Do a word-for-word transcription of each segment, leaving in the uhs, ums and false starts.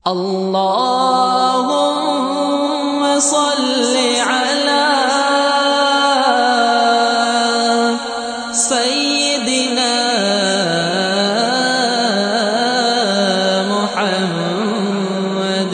اللهم صل على سيدنا محمد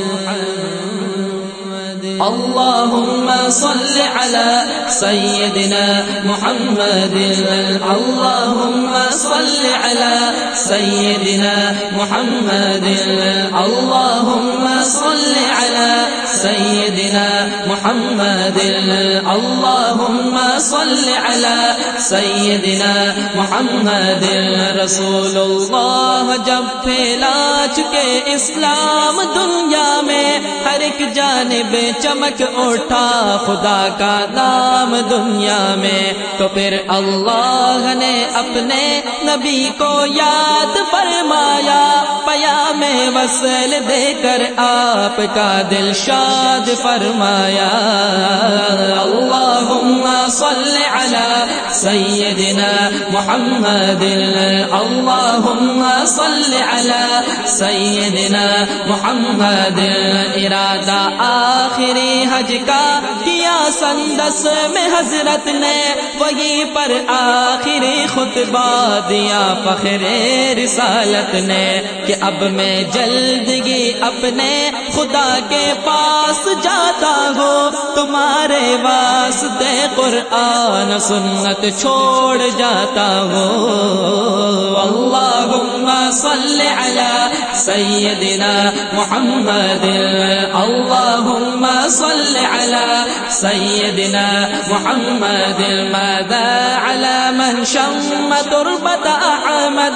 اللهم صل على سيدنا محمد اللهم صل على سيدنا محمد اللهم صل على سيدنا محمد اللهم صل على سيدنا محمد رسول اللہ جب پھیلا چکے اسلام دنیا میں ہر ایک جانب چمک اٹھا خدا کا نام دنیا میں، تو پھر اللہ نے اپنے نبی کو یاد فرمایا، پیام وصل دے کر آپ کا دل شاد فرمایا۔ اللہم صل علی سیدنا محمد اللہم صل علی سیدنا محمد۔ ارادہ آخری حج کا کیا سندس میں حضرت نے، وہیں پر آخری خطبہ دیا فخر رسالت نے کہ اب میں جلدی اپنے خدا کے پاس جاتا ہوں، تمہارے واسطے قرآن سنت چھوڑ جاتا ہوں۔ اللہم صل علی سیدنا محمد اللہم صل علی سیدنا محمد۔ ماذا على من شم تربة أحمد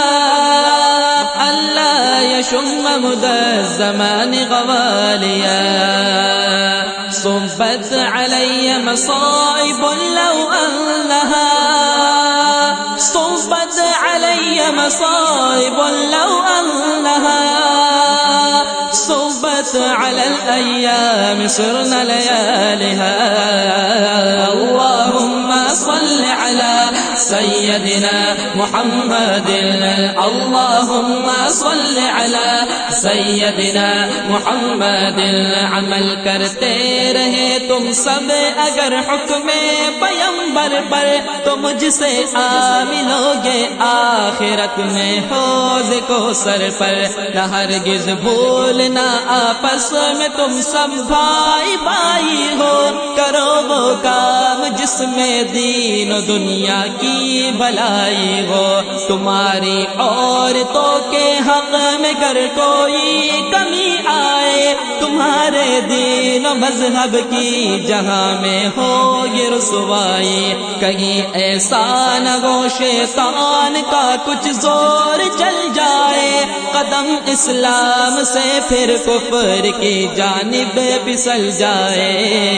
ألا يشم مدى الزمان غواليا، صبت علي مصائب لو أنها صبت علي مصائب لو أنها صبت على الأيام صرنا ليالها۔ اللهم صل على سيدنا محمد اللهم صل على سيدنا محمد۔ عمل کرتے رہے تم سب اگر حکم پیغمبر پر، تو مجھ سے آ ملو گے آخرت میں حوض کو سر پر۔ نہ ہرگز بھولنا آپس میں تم سب بھائی بھائی ہو، کرو وہ کام جس میں دین و دنیا کی بھلائی ہو۔ تمہاری عورتوں کے حق میں گر کوئی کمی آئے، تمہارے دین و مذہب کی جہاں میں ہوگی رسوائی، کہیں ایسا نہ ہو شیطان کا کچھ زور چل جائے، قدم اسلام سے پھر کفر کی جانب پھسل جائے۔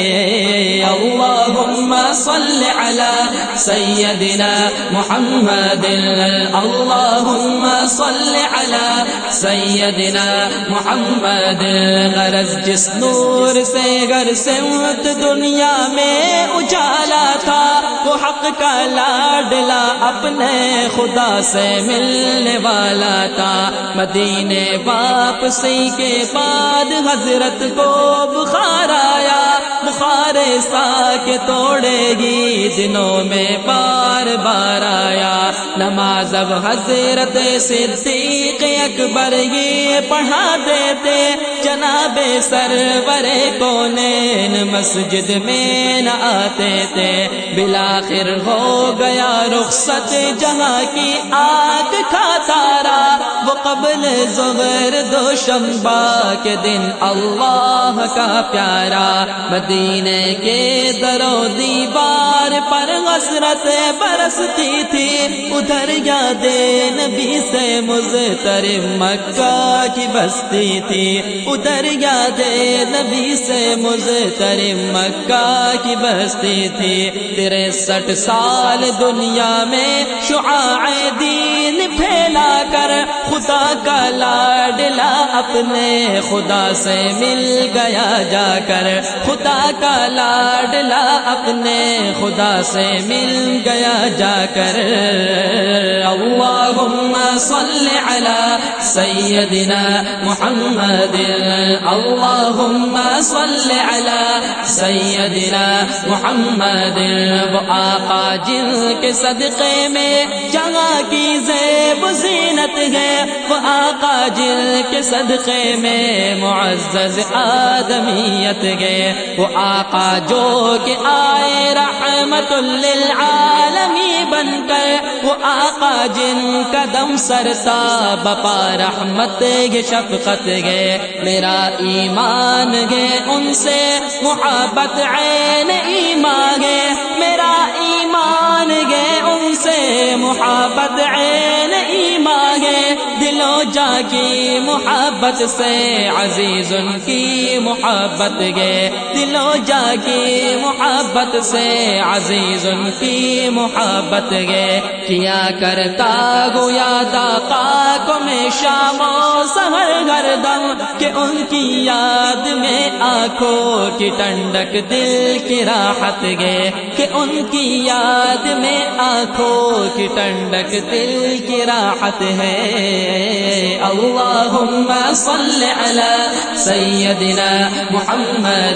اللہم صل علی سیدنا محمد اللہم صل علی سیدنا محمد۔ غرض جس نور سے گر سمت دنیا میں اجالا تھا، وہ حق کا لاڈلا اپنے خدا سے ملنے والا تھا۔ مدینے واپسی کے بعد حضرت کو بخار آیا، بخار سا کے توڑے گی دنوں میں بار بار آیا۔ نماز اب حضرت صدیق اکبر ہی پڑھا دیتے، جناب سرور کونین مسجد میں نہ آتے تھے۔ بالآخر ہو گیا رخصت جہاں کی آگ کھاتا رہا، وہ قبل ظہر دوشنبہ کے دن اللہ کا پیارا، مدینے کے در و دیوار پر حسرت برستی تھی، ادھر یاد نبی سے مضطرب مکہ کی بستی تھی، ادھر یاد نبی سے مضطرب مکہ کی بستی تھی۔ تریسٹھ سال دنیا میں شعاع دین پھیلا کر خدا کا لاڈلا اپنے خدا سے مل گیا جا کر، خدا کا لاڈلا اپنے خدا سے مل گیا جا کر۔ اللہم صل علی سیدنا محمد، اللہم صل علی سیدنا محمد، وہ آقا جن کے صدقے میں جہاں کی زیب زینت ہے، وہ آقا جن کے صدقے میں معزز آدمیت ہے، وہ آقا جو کہ آئے رحمت للعالمین بن کر، وہ آقا جن کا دم سرتا بپا رحمت گے شفقت گے، میرا ایمان گے ان سے محبت عین ایمان گے، میرا ایمان گے ان سے محبت عین ایمان گے، دلو جا کی محبت سے عزیز ان کی محبت گے، دلو جا کی محبت سے عزیز ان کی محبت گے، کیا کرتا گویا آقا کو میں شام و سحر ہر دم، کہ ان کی یاد میں آنکھوں کی ٹنڈک دل کی راحت گے، کہ ان کی یاد میں آنکھوں کی ٹنڈک دل کی راحت ہے۔ اللہم صل علی سیدنا محمد،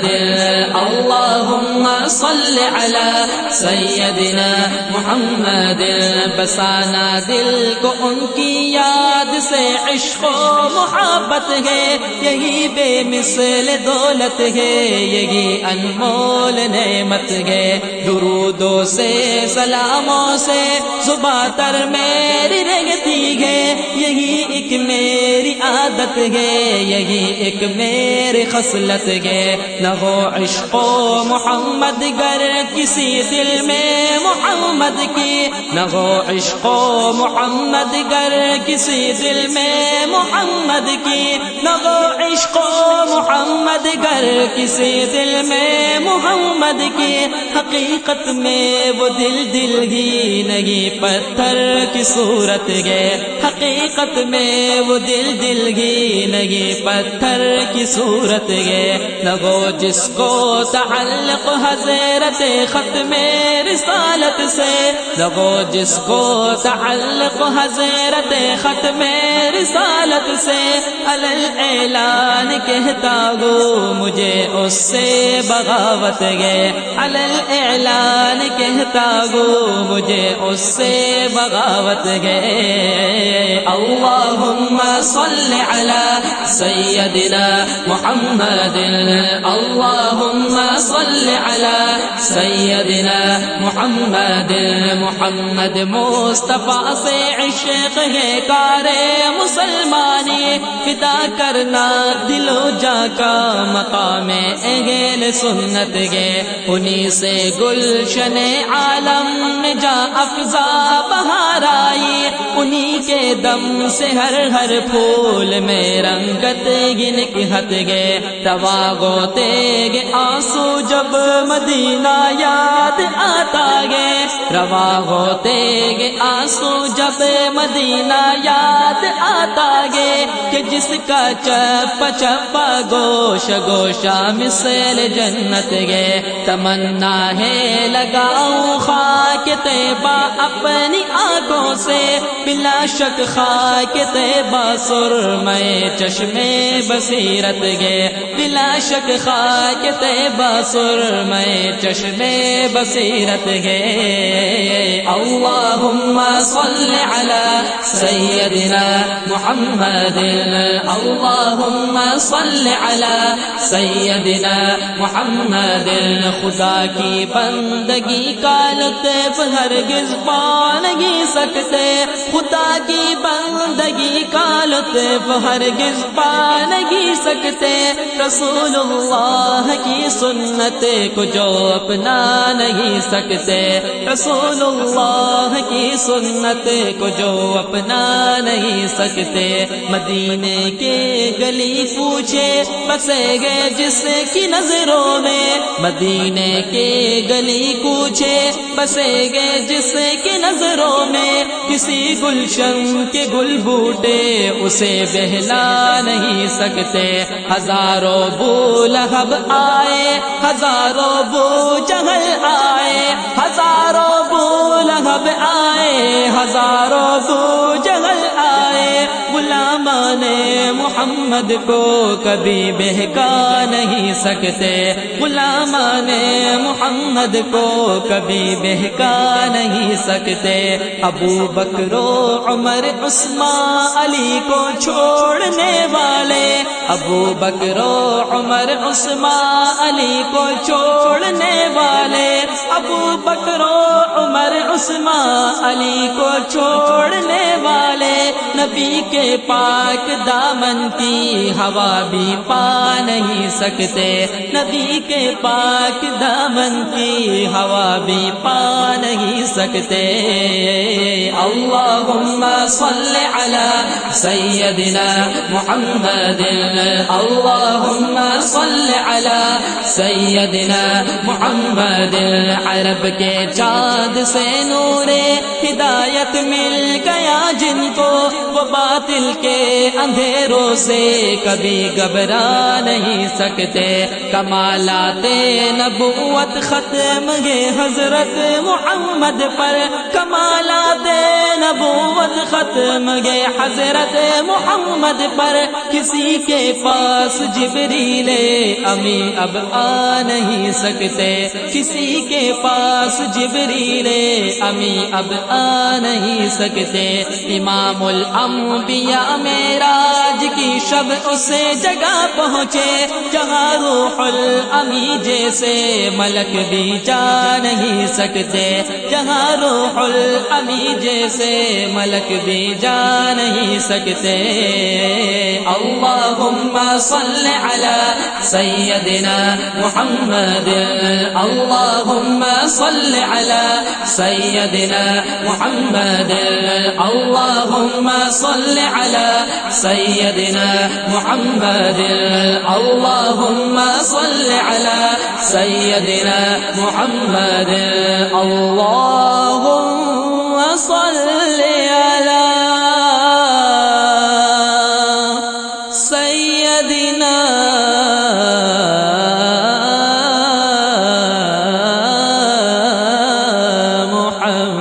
اللہم صل علی سیدنا محمد، بسانا دل کو ان کی یاد سے عشق و محبت ہے، یہی بے مثل دولت ہے، یہی انمول نعمت ہے، درودوں سے سلاموں سے صبح تر میری رنگتی ہے، یہی ایک میری عادت ہے، یہی ایک میری خصلت ہے، نہ ہو عشق و محمد گر کسی دل میں محمد کی، نہ ہو عشق و محمد گر کسی دل میں محمد کی، نہ ہو عشق و محمد گر کسی دل میں محمد کی، حقیقت میں وہ دل دل ہی نہیں پتھر کی صورت ہے، حقیقت میں وہ دل دل ہی نہیں پتھر کی صورت ہے، نہ وہ جس کو تعلق حضرت ختم رسالت سے، نہ وہ جس کو تعلق حضرت ختم رسالت سے، علل اعلان کہتا ہوں مجھے اس سے بغاوت گئے، علل اعلان کہتا ہوں مجھے اس سے بغاوت گئے۔ اللہم صل علی سیدنا محمد، اللہم صل علی سیدنا محمد، محمد مصطفیٰ سے عشق ہے کار مسلمانی، فدا کرنا دل و جا کا مقام اہل سنت گے، انہی سے گلشن عالم میں جا افزا بہار آئی، انہی کے دم سے ہر ہر پھول میں رنگت گنکھت گے، روا ہوتے گے آنسو جب مدینہ یاد آتا گے، روا ہوتے گے آنسو جب مدینہ یاد آتا گے، کہ جس کا چپا چپا گوش گوشا مثل جنت گے، تمنا ہے لگاؤں خاک طیبہ اپنی آنکھوں سے، بلا شک خاک طیبہ سرمے چشمے بصیرت گے، بلا شک خاک طیبہ سرمے چشمے بصیرت گے۔ اللہم صل علی سیدنا محمد، اللہم صل علی سیدنا محمد، خدا کی بندگی کا لطف ہرگز پا نہیں سکتے، خدا کی بندگی کا لطف ہرگز پا نہیں سکتے، رسول اللہ کی سنت کو جو اپنا نہیں سکتے، رسول اللہ کی سنت کو جو اپنا نہیں سکتے، مدینے کے گلی پوچھے بسے گئے جس کی نظروں میں، مدینے کے گلی پوچھے بسے گئے جس کی نظروں میں، کسی گلشن کے گل بوٹے اسے بہلا نہیں سکتے. ہزاروں بو لہب آئے ہزاروں بو جہل آئے ہزاروں بو لہب آئے ہزاروں بو جہل آئے. غلامان محمد کو کبھی بہکا نہیں سکتے. غلامان محمد کو کبھی بہکا نہیں سکتے. ابو بکر و عمر عثمان علی کو چھوڑنے والے ابو بکر و عمر عثمان علی کو چھوڑنے والے ابو بکر و عمر عثمان علی کو چھوڑنے والے. نبی کے پاک دامن کی ہوا بھی پا نہیں سکتے. نبی کے پاک دامن کی ہوا بھی پا نہیں سکتے. اللہم صل علی سیدنا محمد اللہم صل علی سیدنا محمد. عرب کے چاند سے نور ہدایت مل گیا جن کو وہ باطل کے اندھیروں سے کبھی گھبرا نہیں سکتے. کمالات نبوت ختم گئے حضرت محمد پر کمالات نبوت ختم گئے حضرت محمد پر. کسی کے پاس جبریل امی اب آ نہیں سکتے. کسی کے پاس جبریل امی اب آ نہیں سکتے. امام الانبیاء معراج کی شب اسے جگہ پہنچے جہاں روح الامی جیسے ملک بھی جا نہیں سکتے. جہاں روح الامی جیسے ملک بھی جا نہیں سکتے. اللہم صل علی سیدنا محمد اللہم صل علی سیدنا محمد اللہم صل علی سیدنا محمد اللہم صل علی سیدنا محمد اللہم صل علی سیدنا محمد.